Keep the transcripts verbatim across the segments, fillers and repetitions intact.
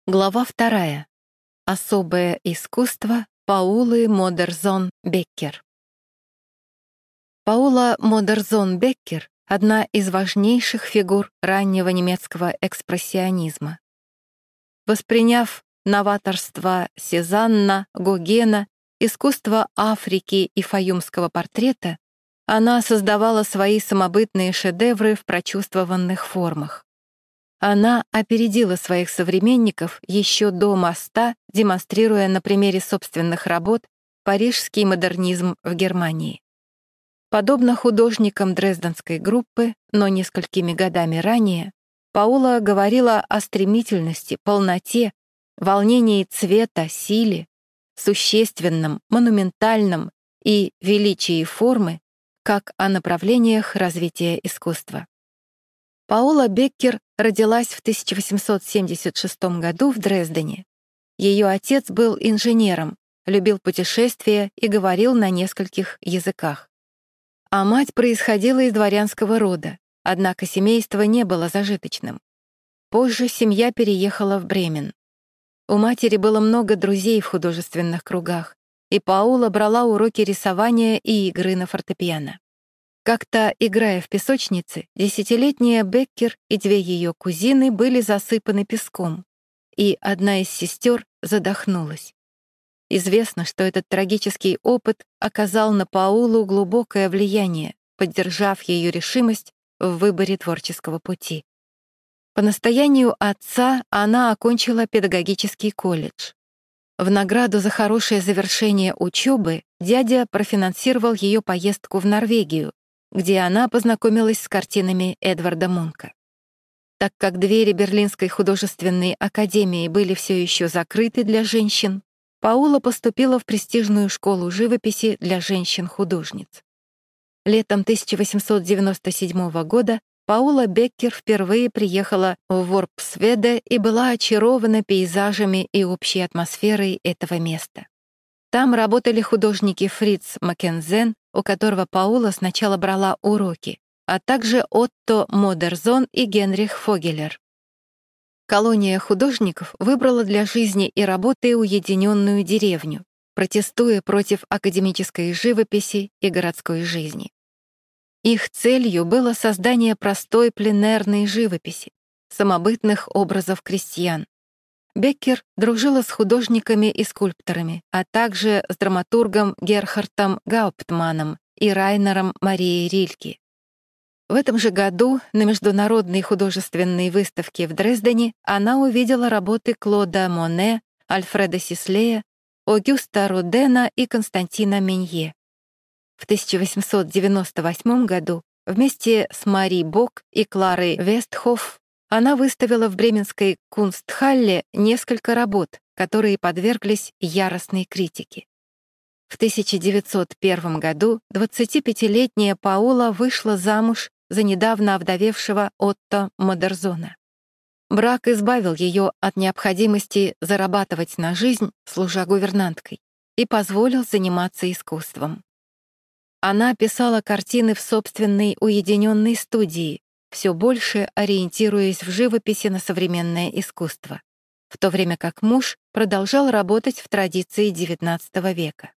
Глава вторая. Особое искусство Паулы Модерзон-Беккер. Паула Модерзон-Беккер — одна из важнейших фигур раннего немецкого экспрессионизма. Восприняв новаторство Сезанна, Гогена, искусство Африки и фаюмского портрета, она создавала свои самобытные шедевры в прочувствованных формах. Она опередила своих современников еще до моста, демонстрируя на примере собственных работ парижский модернизм в Германии. Подобно художникам дрезденской группы, но несколькими годами ранее, Паула говорила о стремительности, полноте, волнении цвета, силе, существенном, монументальном и величии формы, как о направлениях развития искусства. Паула Беккер родилась в тысяча восемьсот семьдесят шестом году в Дрездене. Ее отец был инженером, любил путешествия и говорил на нескольких языках. А мать происходила из дворянского рода, однако семейство не было зажиточным. Позже семья переехала в Бремен. У матери было много друзей в художественных кругах, и Паула брала уроки рисования и игры на фортепиано. Как-то, играя в песочнице, десятилетняя Беккер и две ее кузины были засыпаны песком, и одна из сестер задохнулась. Известно, что этот трагический опыт оказал на Паулу глубокое влияние, поддержав ее решимость в выборе творческого пути. По настоянию отца она окончила педагогический колледж. В награду за хорошее завершение учебы дядя профинансировал ее поездку в Норвегию, где она познакомилась с картинами Эдварда Мунка. Так как двери Берлинской художественной академии были все еще закрыты для женщин, Паула поступила в престижную школу живописи для женщин-художниц. Летом тысяча восемьсот девяносто седьмого года Паула Беккер впервые приехала в Ворпсведе и была очарована пейзажами и общей атмосферой этого места. Там работали художники Фриц Маккензен, у которого Паула сначала брала уроки, а также Отто Модерзон и Генрих Фогелер. Колония художников выбрала для жизни и работы уединенную деревню, протестуя против академической живописи и городской жизни. Их целью было создание простой пленэрной живописи, самобытных образов крестьян. Беккер дружила с художниками и скульпторами, а также с драматургом Герхардом Гауптманом и Райнером Марией Рильке. В этом же году на международной художественной выставке в Дрездене она увидела работы Клода Моне, Альфреда Сислея, Огюста Родена и Константина Менье. В тысяча восемьсот девяносто восьмом году вместе с Мари Бок и Кларой Вестхоф она выставила в бременской Кунстхалле несколько работ, которые подверглись яростной критике. В тысяча девятьсот первом году двадцатипятилетняя Паула вышла замуж за недавно овдовевшего Отто Модерзона. Брак избавил ее от необходимости зарабатывать на жизнь, служа гувернанткой, и позволил заниматься искусством. Она писала картины в собственной уединенной студии, все больше ориентируясь в живописи на современное искусство, в то время как муж продолжал работать в традиции девятнадцатого века.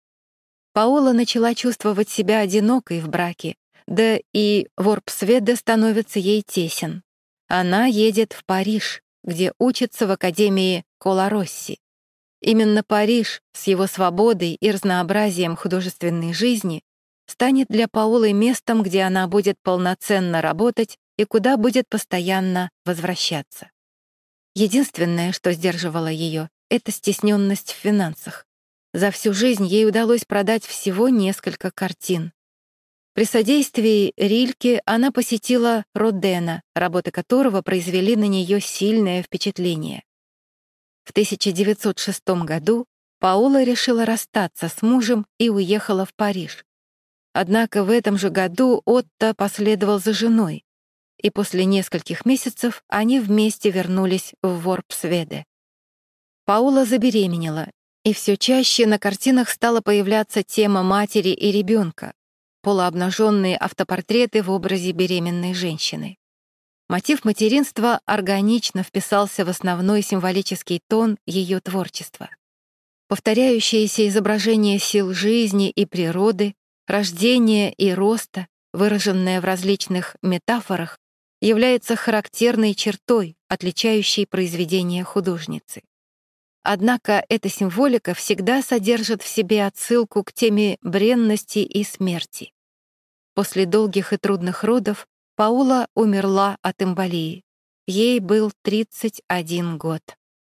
Паула начала чувствовать себя одинокой в браке, да и Ворпсведе становится ей тесен. Она едет в Париж, где учится в Академии Коларосси. Именно Париж с его свободой и разнообразием художественной жизни станет для Паулы местом, где она будет полноценно работать и куда будет постоянно возвращаться. Единственное, что сдерживало ее, — это стесненность в финансах. За всю жизнь ей удалось продать всего несколько картин. При содействии Рильке она посетила Родена, работы которого произвели на нее сильное впечатление. В тысяча девятьсот шестом году Паула решила расстаться с мужем и уехала в Париж. Однако в этом же году Отто последовал за женой, и после нескольких месяцев они вместе вернулись в Ворпсведе. Паула забеременела, и все чаще на картинах стала появляться тема матери и ребенка, полуобнаженные автопортреты в образе беременной женщины. Мотив материнства органично вписался в основной символический тон ее творчества. Повторяющиеся изображения сил жизни и природы, рождения и роста, выраженное в различных метафорах, является характерной чертой, отличающей произведения художницы. Однако эта символика всегда содержит в себе отсылку к теме бренности и смерти. После долгих и трудных родов Паула умерла от эмболии. Ей был тридцать один год.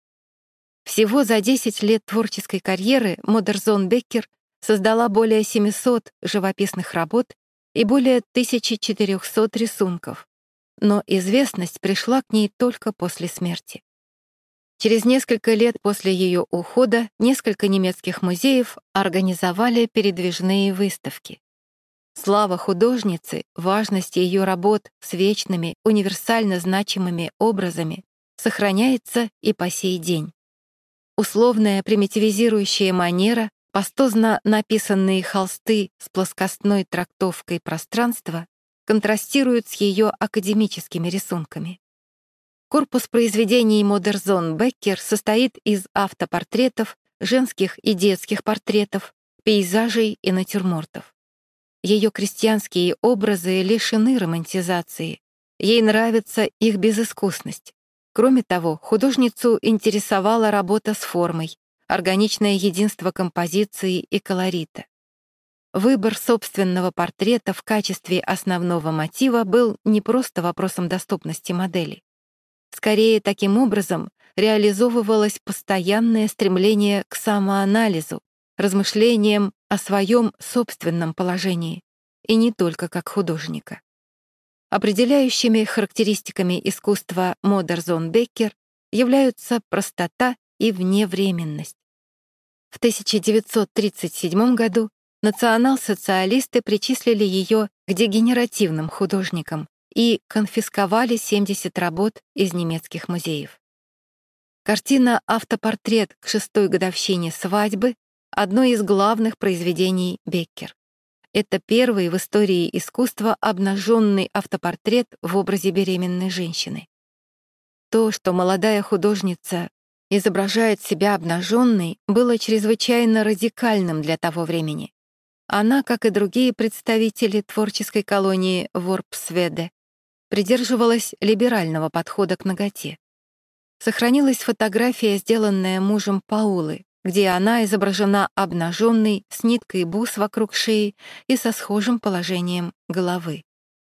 Всего за десять лет творческой карьеры Модерзон Беккер создала более семисот живописных работ и более тысячи четырёхсот рисунков, но известность пришла к ней только после смерти. Через несколько лет после ее ухода несколько немецких музеев организовали передвижные выставки. Слава художницы, важность ее работ с вечными, универсально значимыми образами сохраняется и по сей день. Условная примитивизирующая манера, пастозно написанные холсты с плоскостной трактовкой пространства контрастируют с ее академическими рисунками. Корпус произведений Модерзон Беккер состоит из автопортретов, женских и детских портретов, пейзажей и натюрмортов. Ее крестьянские образы лишены романтизации. Ей нравится их безыскусность. Кроме того, художницу интересовала работа с формой, органичное единство композиции и колорита. Выбор собственного портрета в качестве основного мотива был не просто вопросом доступности модели. Скорее, таким образом реализовывалось постоянное стремление к самоанализу, размышлениям о своем собственном положении, и не только как художника. Определяющими характеристиками искусства Модерзон Беккер являются простота и вневременность. В тысяча девятьсот тридцать седьмом году национал-социалисты причислили ее к дегенеративным художникам и конфисковали семьдесят работ из немецких музеев. Картина «Автопортрет к шестой годовщине свадьбы» — одно из главных произведений Беккер. Это первый в истории искусства обнаженный автопортрет в образе беременной женщины. То, что молодая художница изображает себя обнаженной, было чрезвычайно радикальным для того времени. Она, как и другие представители творческой колонии Ворпсведе, придерживалась либерального подхода к наготе. Сохранилась фотография, сделанная мужем Паулы, где она изображена обнаженной с ниткой бус вокруг шеи и со схожим положением головы.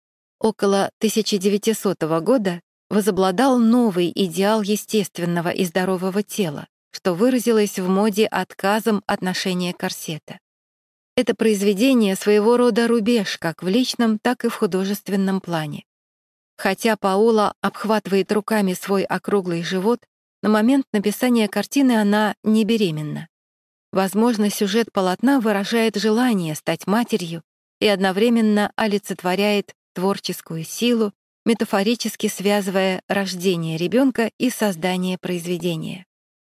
Около тысяча девятисотого года возобладал новый идеал естественного и здорового тела, что выразилось в моде отказом от ношения корсета. Это произведение своего рода рубеж как в личном, так и в художественном плане. Хотя Паула обхватывает руками свой округлый живот, на момент написания картины она не беременна. Возможно, сюжет полотна выражает желание стать матерью и одновременно олицетворяет творческую силу, метафорически связывая рождение ребенка и создание произведения.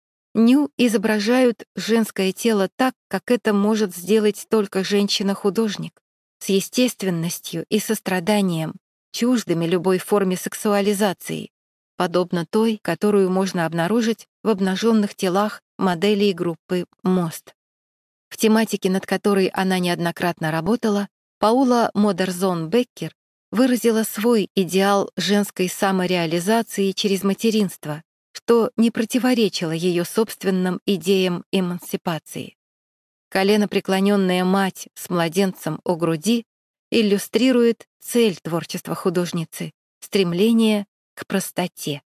Ню изображают женское тело так, как это может сделать только женщина-художник, с естественностью и состраданием, чуждыми любой форме сексуализации, подобно той, которую можно обнаружить в обнаженных телах моделей группы «Мост». В тематике, над которой она неоднократно работала, Паула Модерзон Беккер выразила свой идеал женской самореализации через материнство, что не противоречило ее собственным идеям эмансипации. Коленопреклоненная мать с младенцем у груди иллюстрирует цель творчества художницы — стремление к простоте.